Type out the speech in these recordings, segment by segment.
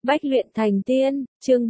Bách luyện thành tiên, chương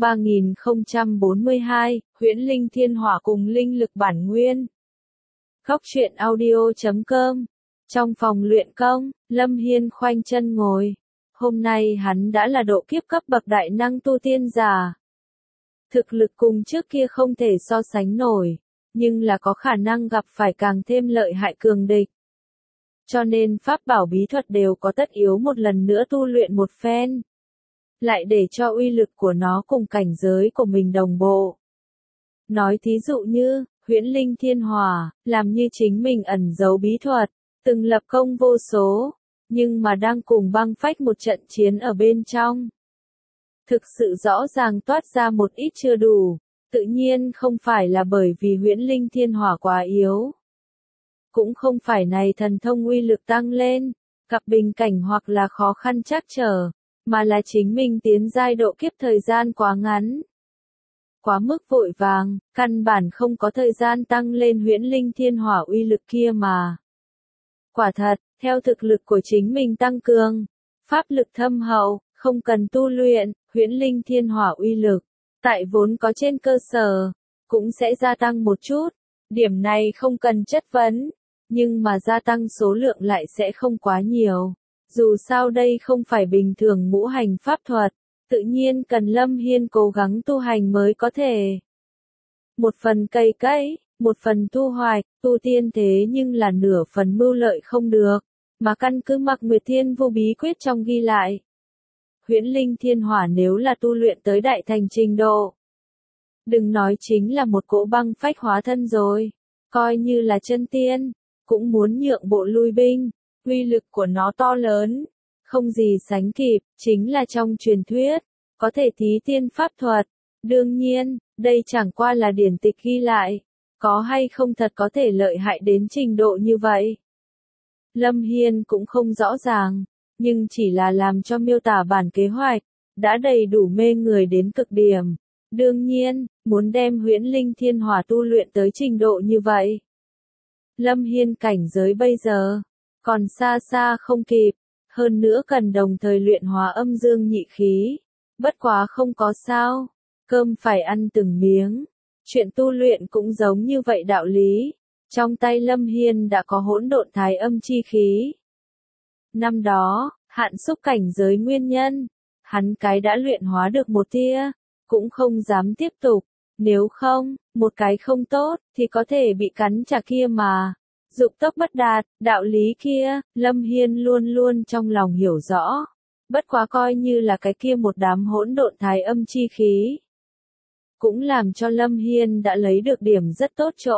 3042, huyễn linh thiên hỏa cùng linh lực bản nguyên. Góc truyện audio.com. Trong phòng luyện công, Lâm Hiên khoanh chân ngồi. Hôm nay hắn đã là độ kiếp cấp bậc đại năng tu tiên giả. Thực lực cùng trước kia không thể so sánh nổi, nhưng là có khả năng gặp phải càng thêm lợi hại cường địch. Cho nên pháp bảo bí thuật đều có tất yếu một lần nữa tu luyện một phen. Lại để cho uy lực của nó cùng cảnh giới của mình đồng bộ. Nói thí dụ như, huyễn linh thiên hỏa, làm như chính mình ẩn giấu bí thuật, từng lập công vô số, nhưng mà đang cùng băng phách một trận chiến ở bên trong. Thực sự rõ ràng toát ra một ít chưa đủ, tự nhiên không phải là bởi vì huyễn linh thiên hỏa quá yếu. Cũng không phải này thần thông uy lực tăng lên, gặp bình cảnh hoặc là khó khăn trắc trở, mà là chính mình tiến giai độ kiếp thời gian quá ngắn. Quá mức vội vàng, căn bản không có thời gian tăng lên huyễn linh thiên hỏa uy lực kia mà. Quả thật, theo thực lực của chính mình tăng cường, pháp lực thâm hậu, không cần tu luyện, huyễn linh thiên hỏa uy lực, tại vốn có trên cơ sở, cũng sẽ gia tăng một chút. Điểm này không cần chất vấn, nhưng mà gia tăng số lượng lại sẽ không quá nhiều. Dù sao đây không phải bình thường ngũ hành pháp thuật, tự nhiên cần Lâm Hiên cố gắng tu hành mới có thể. Một phần cày cấy, một phần tu hoạch, tu tiên thế nhưng là nửa phần mưu lợi không được, mà căn cứ Mạc Nguyệt Thiên Vô Bí Quyết trong ghi lại. Huyễn linh thiên hỏa nếu là tu luyện tới đại thành trình độ. Đừng nói chính là một cỗ băng phách hóa thân rồi, coi như là chân tiên, cũng muốn nhượng bộ lui binh. Uy lực của nó to lớn, không gì sánh kịp, chính là trong truyền thuyết, có thể thí tiên pháp thuật. Đương nhiên, đây chẳng qua là điển tịch ghi lại, có hay không thật có thể lợi hại đến trình độ như vậy. Lâm Hiên cũng không rõ ràng, nhưng chỉ là làm cho miêu tả bản kế hoạch, đã đầy đủ mê người đến cực điểm. Đương nhiên, muốn đem huyễn linh thiên hỏa tu luyện tới trình độ như vậy. Lâm Hiên cảnh giới bây giờ còn xa xa không kịp, hơn nữa cần đồng thời luyện hóa âm dương nhị khí. Bất quá không có sao, cơm phải ăn từng miếng, chuyện tu luyện cũng giống như vậy đạo lý. Trong tay Lâm Hiên đã có hỗn độn thái âm chi khí. Năm đó, hạn xúc cảnh giới nguyên nhân, hắn cái đã luyện hóa được một tia, cũng không dám tiếp tục, nếu không, một cái không tốt, thì có thể bị cắn trả kia mà. Dục tốc bất đạt, đạo lý kia, Lâm Hiên luôn luôn trong lòng hiểu rõ. Bất quá coi như là cái kia một đám hỗn độn thái âm chi khí. Cũng làm cho Lâm Hiên đã lấy được điểm rất tốt chỗ.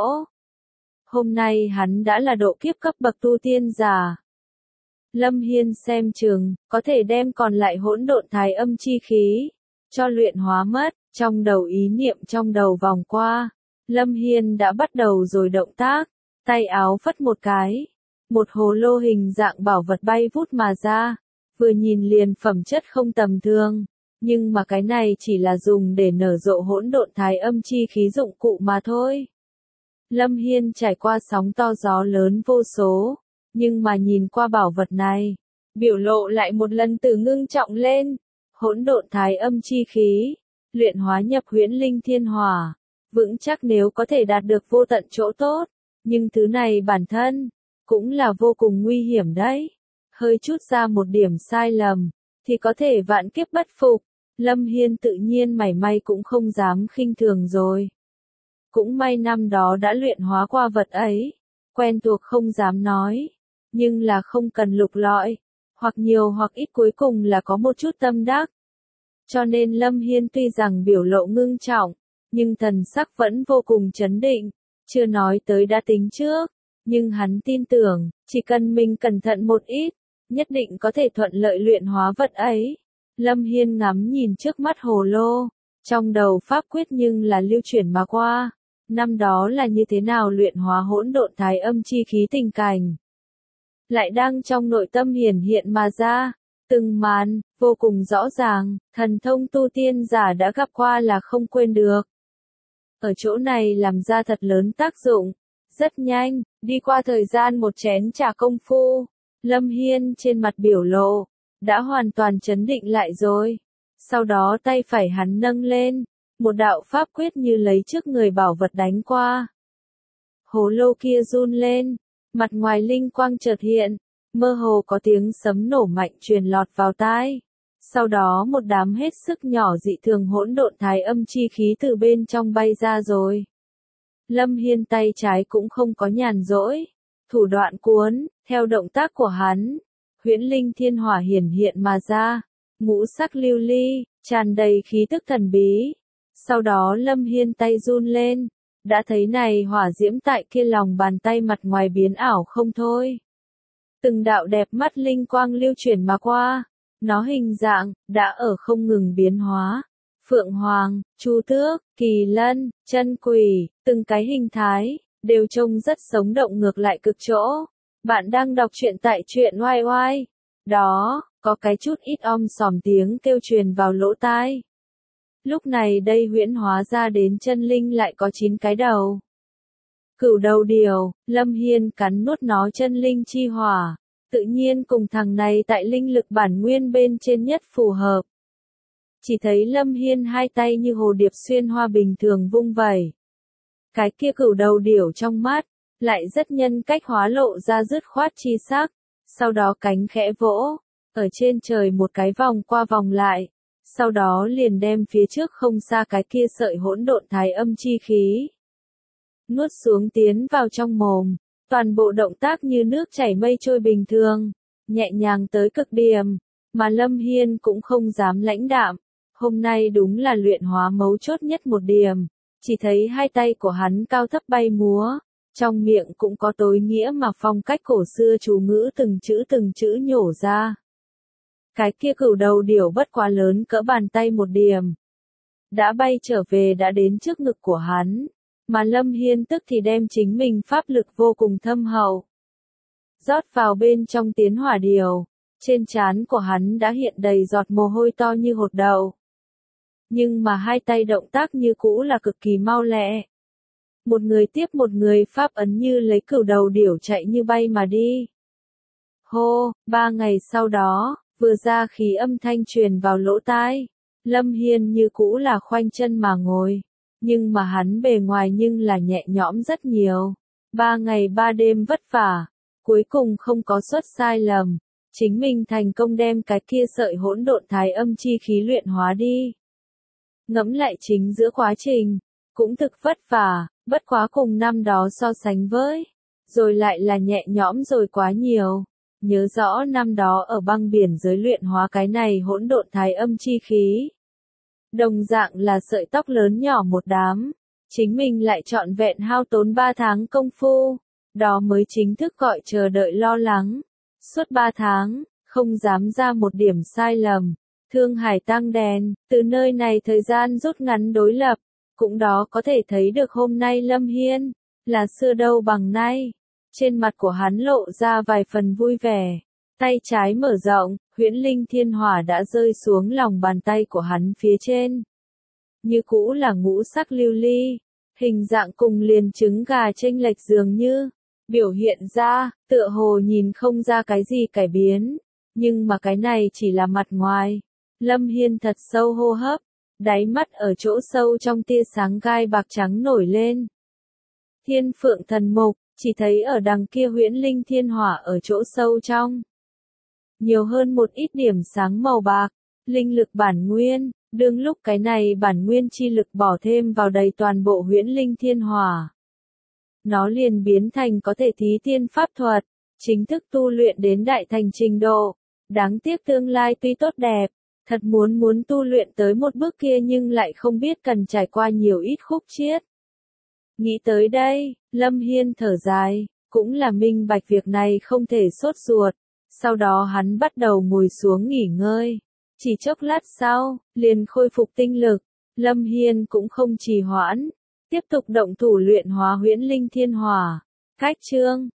Hôm nay hắn đã là độ kiếp cấp bậc tu tiên giả. Lâm Hiên xem chừng, có thể đem còn lại hỗn độn thái âm chi khí, cho luyện hóa mất, trong đầu ý niệm trong đầu vòng qua. Lâm Hiên đã bắt đầu rồi động tác. Tay áo phất một cái, một hồ lô hình dạng bảo vật bay vút mà ra, vừa nhìn liền phẩm chất không tầm thường, nhưng mà cái này chỉ là dùng để nở rộ hỗn độn thái âm chi khí dụng cụ mà thôi. Lâm Hiên trải qua sóng to gió lớn vô số, nhưng mà nhìn qua bảo vật này, biểu lộ lại một lần từ ngưng trọng lên. Hỗn độn thái âm chi khí, luyện hóa nhập huyễn linh thiên hỏa, vững chắc nếu có thể đạt được vô tận chỗ tốt. Nhưng thứ này bản thân, cũng là vô cùng nguy hiểm đấy. Hơi chút ra một điểm sai lầm, thì có thể vạn kiếp bất phục. Lâm Hiên tự nhiên mảy may cũng không dám khinh thường rồi. Cũng may năm đó đã luyện hóa qua vật ấy, quen thuộc không dám nói. Nhưng là không cần lục lọi, hoặc nhiều hoặc ít cuối cùng là có một chút tâm đắc. Cho nên Lâm Hiên tuy rằng biểu lộ ngưng trọng, nhưng thần sắc vẫn vô cùng chấn định. Chưa nói tới đã tính trước, nhưng hắn tin tưởng, chỉ cần mình cẩn thận một ít, nhất định có thể thuận lợi luyện hóa vật ấy. Lâm Hiên ngắm nhìn trước mắt hồ lô, trong đầu pháp quyết nhưng là lưu chuyển mà qua. Năm đó là như thế nào luyện hóa hỗn độn thái âm chi khí tình cảnh. Lại đang trong nội tâm hiển hiện mà ra, từng màn, vô cùng rõ ràng, thần thông tu tiên giả đã gặp qua là không quên được. Ở chỗ này làm ra thật lớn tác dụng. Rất nhanh, đi qua thời gian một chén trà công phu, Lâm Hiên trên mặt biểu lộ, đã hoàn toàn chấn định lại rồi. Sau đó tay phải hắn nâng lên, một đạo pháp quyết như lấy trước người bảo vật đánh qua. Hồ lô kia run lên, mặt ngoài linh quang chợt hiện, mơ hồ có tiếng sấm nổ mạnh truyền lọt vào tai. Sau đó một đám hết sức nhỏ dị thường hỗn độn thái âm chi khí từ bên trong bay ra rồi. Lâm Hiên tay trái cũng không có nhàn rỗi, thủ đoạn cuốn, theo động tác của hắn, huyễn linh thiên hỏa hiển hiện mà ra, ngũ sắc lưu ly, tràn đầy khí tức thần bí. Sau đó Lâm Hiên tay run lên, đã thấy này hỏa diễm tại kia lòng bàn tay mặt ngoài biến ảo không thôi. Từng đạo đẹp mắt linh quang lưu chuyển mà qua, nó hình dạng, đã ở không ngừng biến hóa. Phượng Hoàng, Chu Tước, Kỳ Lân, Chân Quỷ, từng cái hình thái, đều trông rất sống động ngược lại cực chỗ. Bạn đang đọc truyện tại truyện oai oai. Đó, có cái chút ít sòm tiếng kêu truyền vào lỗ tai. Lúc này đây huyễn hóa ra đến chân linh lại có 9 cái đầu. Cửu đầu điều, Lâm Hiên cắn nuốt nó chân linh chi hỏa, tự nhiên cùng thằng này tại linh lực bản nguyên bên trên nhất phù hợp. Chỉ thấy Lâm Hiên hai tay như hồ điệp xuyên hoa bình thường vung vẩy. Cái kia cửu đầu điểu trong mắt, lại rất nhân cách hóa lộ ra dứt khoát chi sắc, sau đó cánh khẽ vỗ, ở trên trời một cái vòng qua vòng lại, sau đó liền đem phía trước không xa cái kia sợi hỗn độn thái âm chi khí. Nuốt xuống tiến vào trong mồm, toàn bộ động tác như nước chảy mây trôi bình thường, nhẹ nhàng tới cực điểm, mà Lâm Hiên cũng không dám lãnh đạm. Hôm nay đúng là luyện hóa mấu chốt nhất một điểm, chỉ thấy hai tay của hắn cao thấp bay múa, trong miệng cũng có tối nghĩa mà phong cách cổ xưa chú ngữ từng chữ nhổ ra. Cái kia cửu đầu điểu bất quá lớn cỡ bàn tay một điểm, đã bay trở về đã đến trước ngực của hắn, mà Lâm Hiên tức thì đem chính mình pháp lực vô cùng thâm hậu rót vào bên trong tiến hỏa điều, trên trán của hắn đã hiện đầy giọt mồ hôi to như hột đậu. Nhưng mà hai tay động tác như cũ là cực kỳ mau lẹ. Một người tiếp một người pháp ấn như lấy cửu đầu điểu chạy như bay mà đi. Hô, 3 ngày sau đó, vừa ra khí âm thanh truyền vào lỗ tai, Lâm Hiên như cũ là khoanh chân mà ngồi, nhưng mà hắn bề ngoài nhưng là nhẹ nhõm rất nhiều. 3 ngày 3 đêm vất vả, cuối cùng không có suất sai lầm, chính mình thành công đem cái kia sợi hỗn độn thái âm chi khí luyện hóa đi. Ngẫm lại chính giữa quá trình, cũng thực vất vả, bất quá cùng năm đó so sánh với, rồi lại là nhẹ nhõm rồi quá nhiều. Nhớ rõ năm đó ở băng biển giới luyện hóa cái này hỗn độn thái âm chi khí. Đồng dạng là sợi tóc lớn nhỏ một đám, chính mình lại trọn vẹn hao tốn 3 tháng công phu, đó mới chính thức gọi chờ đợi lo lắng. Suốt 3 tháng, không dám ra một điểm sai lầm. Thương Hải tăng đèn, từ nơi này thời gian rút ngắn đối lập, cũng đó có thể thấy được hôm nay Lâm Hiên, là xưa đâu bằng nay. Trên mặt của hắn lộ ra vài phần vui vẻ, tay trái mở rộng, huyễn linh thiên hỏa đã rơi xuống lòng bàn tay của hắn phía trên. Như cũ là ngũ sắc lưu ly, hình dạng cùng liền trứng gà chênh lệch dường như, biểu hiện ra, tựa hồ nhìn không ra cái gì cải biến, nhưng mà cái này chỉ là mặt ngoài. Lâm Hiên thật sâu hô hấp, đáy mắt ở chỗ sâu trong tia sáng gai bạc trắng nổi lên. Thiên Phượng Thần Mục, chỉ thấy ở đằng kia huyễn linh thiên hỏa ở chỗ sâu trong. Nhiều hơn một ít điểm sáng màu bạc, linh lực bản nguyên, đương lúc cái này bản nguyên chi lực bỏ thêm vào đầy toàn bộ huyễn linh thiên hỏa. Nó liền biến thành có thể thí tiên pháp thuật, chính thức tu luyện đến đại thành trình độ. Đáng tiếc tương lai tuy tốt đẹp, thật muốn tu luyện tới một bước kia nhưng lại không biết cần trải qua nhiều ít khúc chiết. Nghĩ tới đây, Lâm Hiên thở dài, cũng là minh bạch việc này không thể sốt ruột. Sau đó hắn bắt đầu ngồi xuống nghỉ ngơi. Chỉ chốc lát sau, liền khôi phục tinh lực. Lâm Hiên cũng không trì hoãn, tiếp tục động thủ luyện hóa huyễn linh thiên hỏa. Cách chương